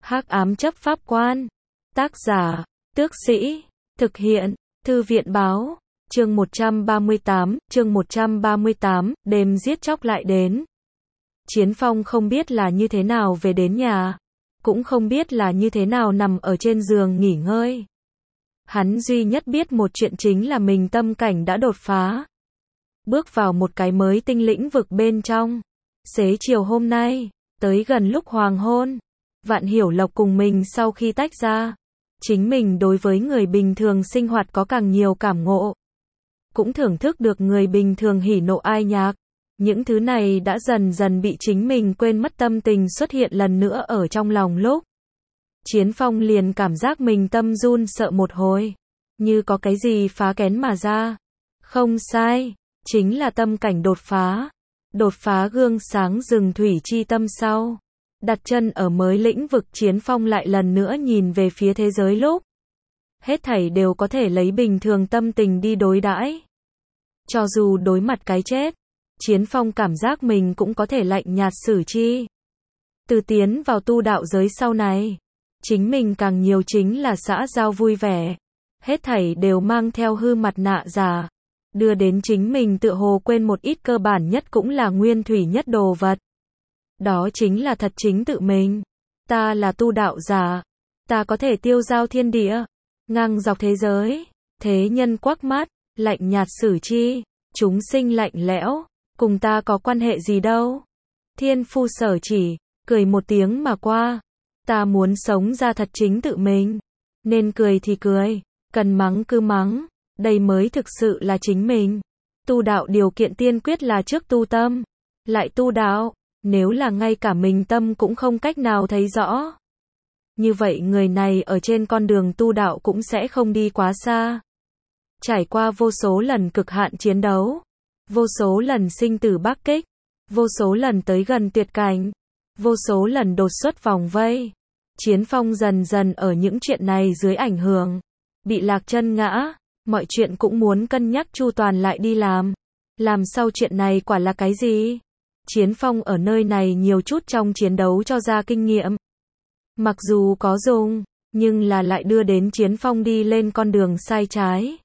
Hắc ám chấp pháp quan. Tác giả, Tước Sĩ. Thực hiện, Thư viện báo. Chương 138, đêm giết chóc lại đến. Chiến Phong không biết là như thế nào về đến nhà, cũng không biết là như thế nào nằm ở trên giường nghỉ ngơi. Hắn duy nhất biết một chuyện chính là mình tâm cảnh đã đột phá, bước vào một cái mới tinh lĩnh vực bên trong. Xế chiều hôm nay, tới gần lúc hoàng hôn, Vạn Hiểu Lộc cùng mình sau khi tách ra, chính mình đối với người bình thường sinh hoạt có càng nhiều cảm ngộ, cũng thưởng thức được người bình thường hỉ nộ ai nhạc. Những thứ này đã dần dần bị chính mình quên mất, tâm tình xuất hiện lần nữa ở trong lòng lúc. Chiến Phong liền cảm giác mình tâm run sợ một hồi, như có cái gì phá kén mà ra. Không sai, chính là tâm cảnh đột phá. Đột phá gương sáng rừng thủy chi tâm sau. Đặt chân ở mới lĩnh vực, Chiến Phong lại lần nữa nhìn về phía thế giới lúc. Hết thảy đều có thể lấy bình thường tâm tình đi đối đãi. Cho dù đối mặt cái chết, Chiến Phong cảm giác mình cũng có thể lạnh nhạt xử chi. Từ tiến vào tu đạo giới sau này, chính mình càng nhiều chính là xã giao vui vẻ. Hết thảy đều mang theo hư mặt nạ giả, đưa đến chính mình tựa hồ quên một ít cơ bản nhất cũng là nguyên thủy nhất đồ vật. Đó chính là thật chính tự mình. Ta là tu đạo giả, ta có thể tiêu giao thiên địa, ngang dọc thế giới. Thế nhân quắc mắt, lạnh nhạt xử chi, chúng sinh lạnh lẽo, cùng ta có quan hệ gì đâu. Thiên phu sở chỉ, cười một tiếng mà qua. Ta muốn sống ra thật chính tự mình, nên cười thì cười, cần mắng cứ mắng, đây mới thực sự là chính mình. Tu đạo điều kiện tiên quyết là trước tu tâm, lại tu đạo. Nếu là ngay cả mình tâm cũng không cách nào thấy rõ, như vậy người này ở trên con đường tu đạo cũng sẽ không đi quá xa. Trải qua vô số lần cực hạn chiến đấu, vô số lần sinh tử bác kích, vô số lần tới gần tuyệt cảnh, vô số lần đột xuất vòng vây, Chiến Phong dần dần ở những chuyện này dưới ảnh hưởng, bị lạc chân ngã, mọi chuyện cũng muốn cân nhắc chu toàn lại đi làm. Làm sau chuyện này quả là cái gì? Chiến Phong ở nơi này nhiều chút trong chiến đấu cho ra kinh nghiệm. Mặc dù có dùng, nhưng là lại đưa đến Chiến Phong đi lên con đường sai trái.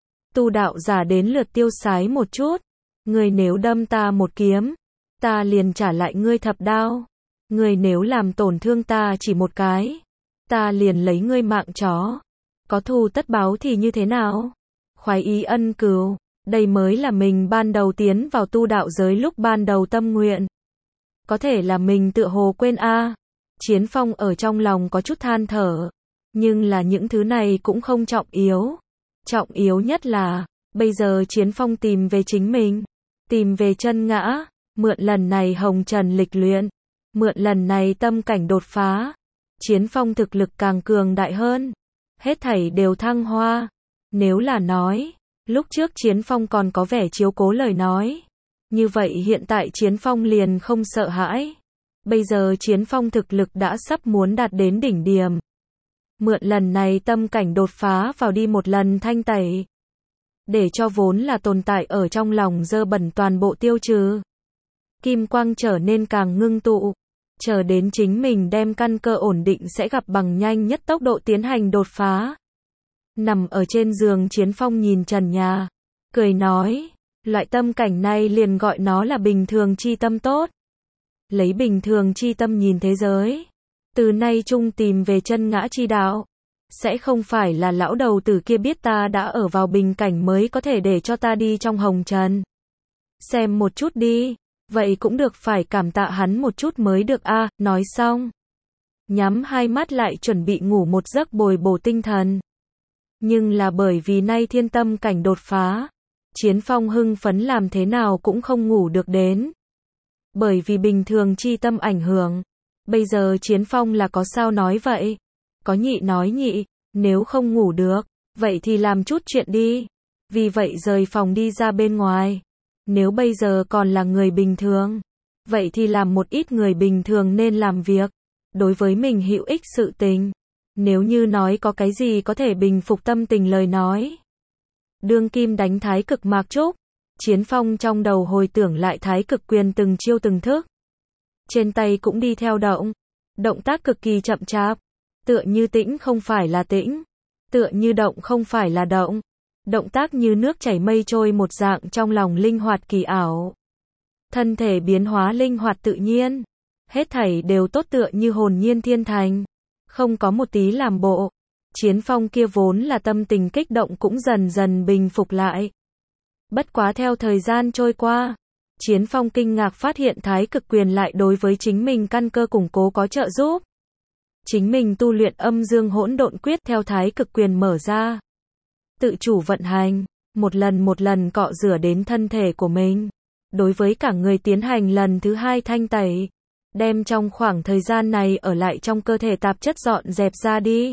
Tu đạo giả đến lượt tiêu sái một chút. Người nếu đâm ta một kiếm, ta liền trả lại ngươi thập đao. Người nếu làm tổn thương ta chỉ một cái, ta liền lấy ngươi mạng chó. Có thù tất báo thì như thế nào? Khoái ý ân cừu. Đây mới là mình ban đầu tiến vào tu đạo giới lúc ban đầu tâm nguyện. Có thể là mình tựa hồ quên a. Chiến Phong ở trong lòng có chút than thở. Nhưng là những thứ này cũng không trọng yếu. Trọng yếu nhất là, bây giờ Chiến Phong tìm về chính mình. Tìm về chân ngã. Mượn lần này hồng trần lịch luyện. Mượn lần này tâm cảnh đột phá. Chiến Phong thực lực càng cường đại hơn. Hết thảy đều thăng hoa. Nếu là nói, lúc trước Chiến Phong còn có vẻ chiếu cố lời nói, như vậy hiện tại Chiến Phong liền không sợ hãi. Bây giờ Chiến Phong thực lực đã sắp muốn đạt đến đỉnh điểm. Mượn lần này tâm cảnh đột phá vào đi một lần thanh tẩy, để cho vốn là tồn tại ở trong lòng dơ bẩn toàn bộ tiêu trừ. Kim quang trở nên càng ngưng tụ, chờ đến chính mình đem căn cơ ổn định sẽ gặp bằng nhanh nhất tốc độ tiến hành đột phá. Nằm ở trên giường Chiến Phong nhìn trần nhà, cười nói, loại tâm cảnh này liền gọi nó là bình thường chi tâm tốt. Lấy bình thường chi tâm nhìn thế giới, từ nay chung tìm về chân ngã chi đạo. Sẽ không phải là lão đầu tử kia biết ta đã ở vào bình cảnh mới có thể để cho ta đi trong hồng trần. Xem một chút đi, vậy cũng được, phải cảm tạ hắn một chút mới được a. Nói xong, nhắm hai mắt lại chuẩn bị ngủ một giấc bồi bổ tinh thần. Nhưng là bởi vì nay thiên tâm cảnh đột phá, Chiến Phong hưng phấn làm thế nào cũng không ngủ được đến. Bởi vì bình thường chi tâm ảnh hưởng, bây giờ Chiến Phong là có sao nói vậy? Có nhị nói nhị, nếu không ngủ được, vậy thì làm chút chuyện đi. Vì vậy rời phòng đi ra bên ngoài. Nếu bây giờ còn là người bình thường, vậy thì làm một ít người bình thường nên làm việc, đối với mình hữu ích sự tình. Nếu như nói có cái gì có thể bình phục tâm tình lời nói. Đương kim đánh thái cực mạc trúc, Chiến Phong trong đầu hồi tưởng lại thái cực quyền từng chiêu từng thức. Trên tay cũng đi theo động, Động tác cực kỳ chậm chạp. Tựa như tĩnh không phải là tĩnh. Tựa như động không phải là động. Động tác như nước chảy mây trôi một dạng trong lòng linh hoạt kỳ ảo. Thân thể biến hóa linh hoạt tự nhiên. Hết thảy đều tốt tựa như hồn nhiên thiên thành. Không có một tí làm bộ. Chiến Phong kia vốn là tâm tình kích động cũng dần dần bình phục lại. Bất quá theo thời gian trôi qua, Chiến Phong kinh ngạc phát hiện Thái Cực Quyền lại đối với chính mình căn cơ củng cố có trợ giúp. Chính mình tu luyện Âm Dương Hỗn Độn Quyết theo Thái Cực Quyền mở ra. Tự chủ vận hành, một lần cọ rửa đến thân thể của mình. Đối với cả người tiến hành lần thứ 2 thanh tẩy. Đem trong khoảng thời gian này ở lại trong cơ thể tạp chất dọn dẹp ra đi.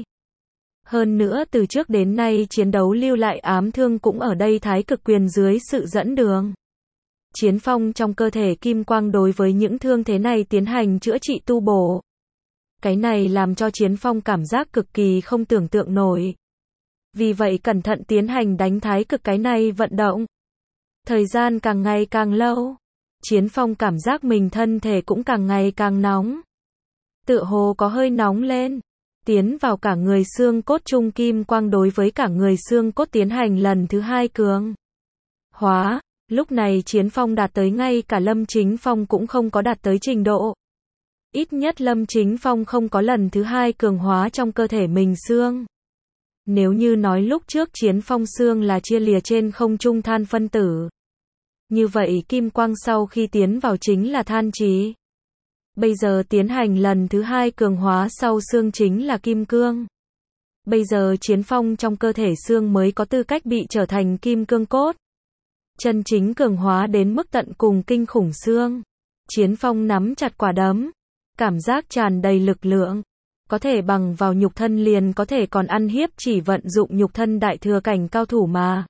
Hơn nữa từ trước đến nay chiến đấu lưu lại ám thương cũng ở đây Thái Cực Quyền dưới sự dẫn đường. Chiến Phong trong cơ thể kim quang đối với những thương thế này tiến hành chữa trị tu bổ. Cái này làm cho Chiến Phong cảm giác cực kỳ không tưởng tượng nổi. Vì vậy cẩn thận tiến hành đánh thái cực cái này vận động. Thời gian càng ngày càng lâu, Chiến Phong cảm giác mình thân thể cũng càng ngày càng nóng. Tựa hồ có hơi nóng lên, tiến vào cả người xương cốt trung kim quang đối với cả người xương cốt tiến hành lần thứ 2 cường hóa. Lúc này Chiến Phong đạt tới ngay cả Lâm Chính Phong cũng không có đạt tới trình độ. Ít nhất Lâm Chính Phong không có lần thứ 2 cường hóa trong cơ thể mình xương. Nếu như nói lúc trước Chiến Phong xương là chia lìa trên không trung than phân tử. Như vậy kim quang sau khi tiến vào chính là than trí. Bây giờ tiến hành lần thứ 2 cường hóa sau xương chính là kim cương. Bây giờ Chiến Phong trong cơ thể xương mới có tư cách bị trở thành kim cương cốt. Chân chính cường hóa đến mức tận cùng kinh khủng xương. Chiến Phong nắm chặt quả đấm, cảm giác tràn đầy lực lượng. Có thể bằng vào nhục thân liền có thể còn ăn hiếp chỉ vận dụng nhục thân đại thừa cảnh cao thủ mà.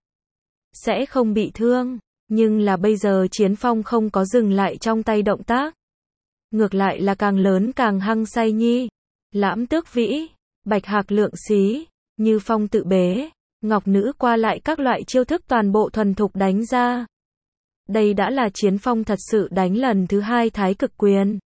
Sẽ không bị thương. Nhưng là bây giờ Chiến Phong không có dừng lại trong tay động tác. Ngược lại là càng lớn càng hăng say nhi. Lãm tước vĩ, bạch hạc lượng xí, như phong tự bế, ngọc nữ qua lại các loại chiêu thức toàn bộ thuần thục đánh ra. Đây đã là Chiến Phong thật sự đánh lần thứ 2 thái cực quyền.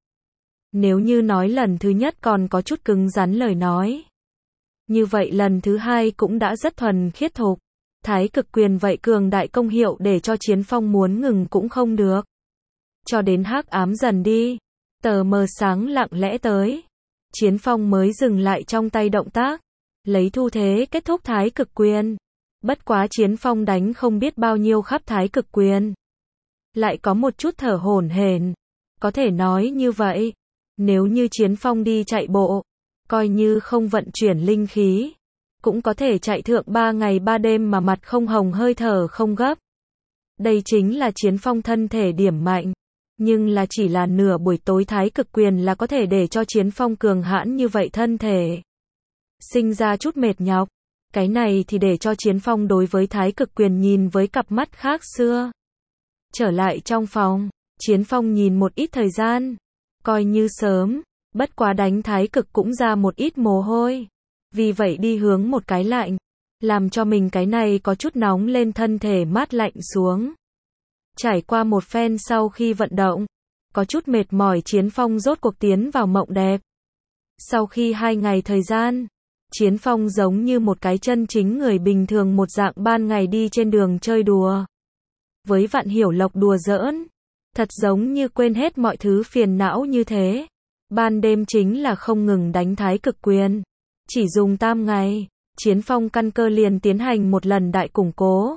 Nếu như nói lần thứ nhất còn có chút cứng rắn lời nói. Như vậy lần thứ 2 cũng đã rất thuần khiết thục. Thái cực quyền vậy cường đại công hiệu để cho Chiến Phong muốn ngừng cũng không được. Cho đến hắc ám dần đi, tờ mờ sáng lặng lẽ tới. Chiến Phong mới dừng lại trong tay động tác. Lấy thu thế kết thúc thái cực quyền. Bất quá Chiến Phong đánh không biết bao nhiêu khắp thái cực quyền. Lại có một chút thở hổn hển. Có thể nói như vậy. Nếu như Chiến Phong đi chạy bộ, coi như không vận chuyển linh khí, cũng có thể chạy thượng 3 ngày 3 đêm mà mặt không hồng hơi thở không gấp. Đây chính là Chiến Phong thân thể điểm mạnh. Nhưng là chỉ là nửa buổi tối thái cực quyền là có thể để cho Chiến Phong cường hãn như vậy thân thể. Sinh ra chút mệt nhọc. Cái này thì để cho Chiến Phong đối với thái cực quyền nhìn với cặp mắt khác xưa. Trở lại trong phòng, Chiến Phong nhìn một ít thời gian. Coi như sớm, bất quá đánh thái cực cũng ra một ít mồ hôi. Vì vậy đi hướng một cái lạnh, làm cho mình cái này có chút nóng lên thân thể mát lạnh xuống. Trải qua một phen sau khi vận động, có chút mệt mỏi Chiến Phong rốt cuộc tiến vào mộng đẹp. Sau khi 2 ngày thời gian, Chiến Phong giống như một cái chân chính người bình thường một dạng ban ngày đi trên đường chơi đùa. Với Vạn Hiểu Lộc đùa giỡn. Thật giống như quên hết mọi thứ phiền não như thế. Ban đêm chính là không ngừng đánh thái cực quyền. Chỉ dùng 8 ngày, Chiến Phong căn cơ liền tiến hành một lần đại củng cố.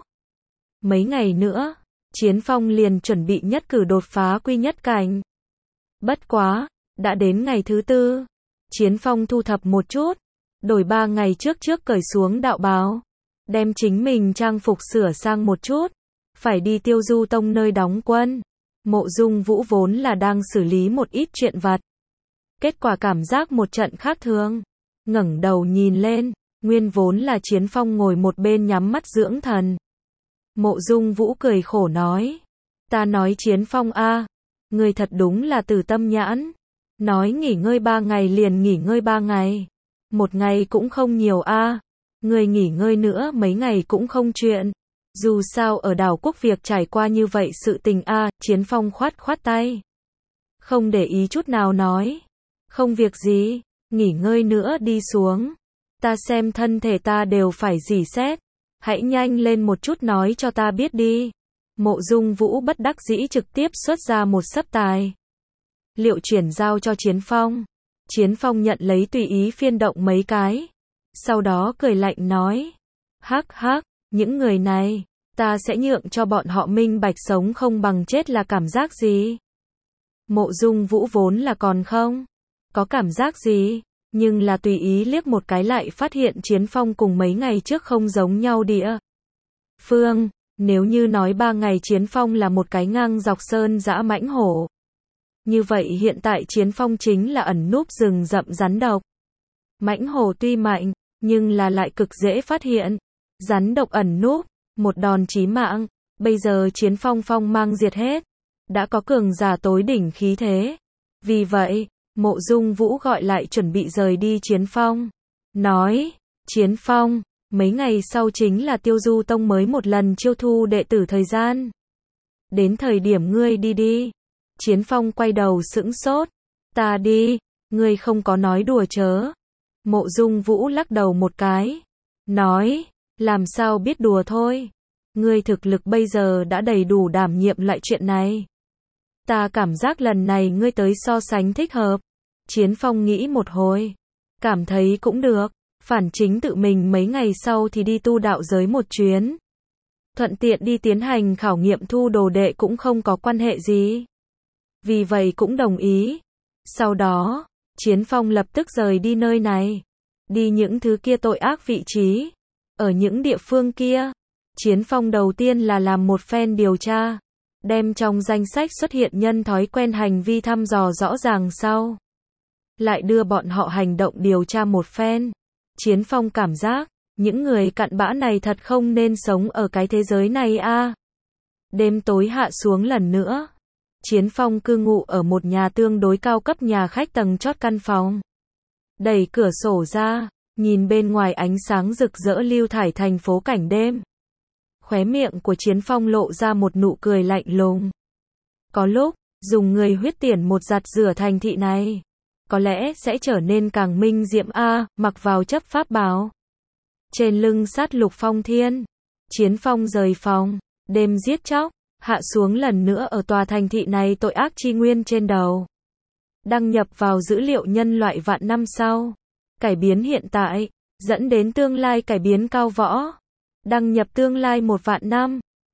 Mấy ngày nữa, Chiến Phong liền chuẩn bị nhất cử đột phá quy nhất cảnh. Bất quá, đã đến ngày thứ 4. Chiến Phong thu thập một chút, đổi 3 ngày trước cởi xuống đạo bào. Đem chính mình trang phục sửa sang một chút. Phải đi Tiêu Du Tông nơi đóng quân. Mộ Dung Vũ vốn là đang xử lý một ít chuyện vặt. Kết quả cảm giác một trận khác thường. Ngẩng đầu nhìn lên, nguyên vốn là Chiến Phong ngồi một bên nhắm mắt dưỡng thần. Mộ Dung Vũ cười khổ nói. Ta nói Chiến Phong a, ngươi thật đúng là từ tâm nhãn. Nói nghỉ ngơi 3 ngày liền nghỉ ngơi 3 ngày. Một ngày cũng không nhiều a. Ngươi nghỉ ngơi nữa mấy ngày cũng không chuyện. Dù sao ở đảo quốc việc trải qua như vậy sự tình a. Chiến Phong khoát tay. Không để ý chút nào nói. Không việc gì, nghỉ ngơi nữa đi xuống. Ta xem thân thể ta đều phải rỉ sét. Hãy nhanh lên một chút nói cho ta biết đi. Mộ Dung Vũ bất đắc dĩ trực tiếp xuất ra một sấp tài liệu chuyển giao cho Chiến Phong. Chiến Phong nhận lấy tùy ý phiên động mấy cái. Sau đó cười lạnh nói. Hắc hắc, những người này, ta sẽ nhượng cho bọn họ minh bạch sống không bằng chết là cảm giác gì. Mộ Dung Vũ vốn là còn không có cảm giác gì, nhưng là tùy ý liếc một cái lại phát hiện Chiến Phong cùng mấy ngày trước không giống nhau địa phương. Nếu như nói 3 ngày Chiến Phong là một cái ngang dọc sơn dã mãnh hổ, như vậy hiện tại Chiến Phong chính là ẩn núp rừng rậm rắn độc. Mãnh hổ tuy mạnh, nhưng là lại cực dễ phát hiện. Rắn độc ẩn núp, một đòn chí mạng. Bây giờ Chiến Phong phong mang diệt hết, đã có cường giả tối đỉnh khí thế. Vì vậy, Mộ Dung Vũ gọi lại chuẩn bị rời đi Chiến Phong. Nói, Chiến Phong, mấy ngày sau chính là Tiêu Du Tông mới một lần chiêu thu đệ tử thời gian. Đến thời điểm ngươi đi đi. Chiến Phong quay đầu sững sốt. Ta đi, ngươi không có nói đùa chớ. Mộ Dung Vũ lắc đầu một cái. Nói, làm sao biết đùa thôi. Ngươi thực lực bây giờ đã đầy đủ đảm nhiệm lại chuyện này. Ta cảm giác lần này ngươi tới so sánh thích hợp. Chiến Phong nghĩ một hồi. Cảm thấy cũng được. Phản chính tự mình mấy ngày sau thì đi tu đạo giới một chuyến. Thuận tiện đi tiến hành khảo nghiệm thu đồ đệ cũng không có quan hệ gì. Vì vậy cũng đồng ý. Sau đó, Chiến Phong lập tức rời đi nơi này. Đi những thứ kia tội ác vị trí. Ở những địa phương kia, Chiến Phong đầu tiên là làm một phen điều tra. Đem trong danh sách xuất hiện nhân thói quen hành vi thăm dò rõ ràng sau. Lại đưa bọn họ hành động điều tra một phen. Chiến Phong cảm giác, những người cặn bã này thật không nên sống ở cái thế giới này a. Đêm tối hạ xuống lần nữa. Chiến Phong cư ngụ ở một nhà tương đối cao cấp nhà khách tầng chót căn phòng. Đẩy cửa sổ ra, nhìn bên ngoài ánh sáng rực rỡ lưu thải thành phố cảnh đêm. Khóe miệng của Chiến Phong lộ ra một nụ cười lạnh lùng. Có lúc, dùng người huyết tiền một giặt rửa thành thị này, có lẽ sẽ trở nên càng minh diệm a, mặc vào chấp pháp bào. Trên lưng sát lục phong thiên, Chiến Phong rời phòng, đêm giết chóc, hạ xuống lần nữa ở tòa thành thị này tội ác chi nguyên trên đầu. Đăng nhập vào dữ liệu nhân loại vạn năm sau. Cải biến hiện tại, dẫn đến tương lai cải biến cao võ. Đăng nhập tương lai 1 vạn năm.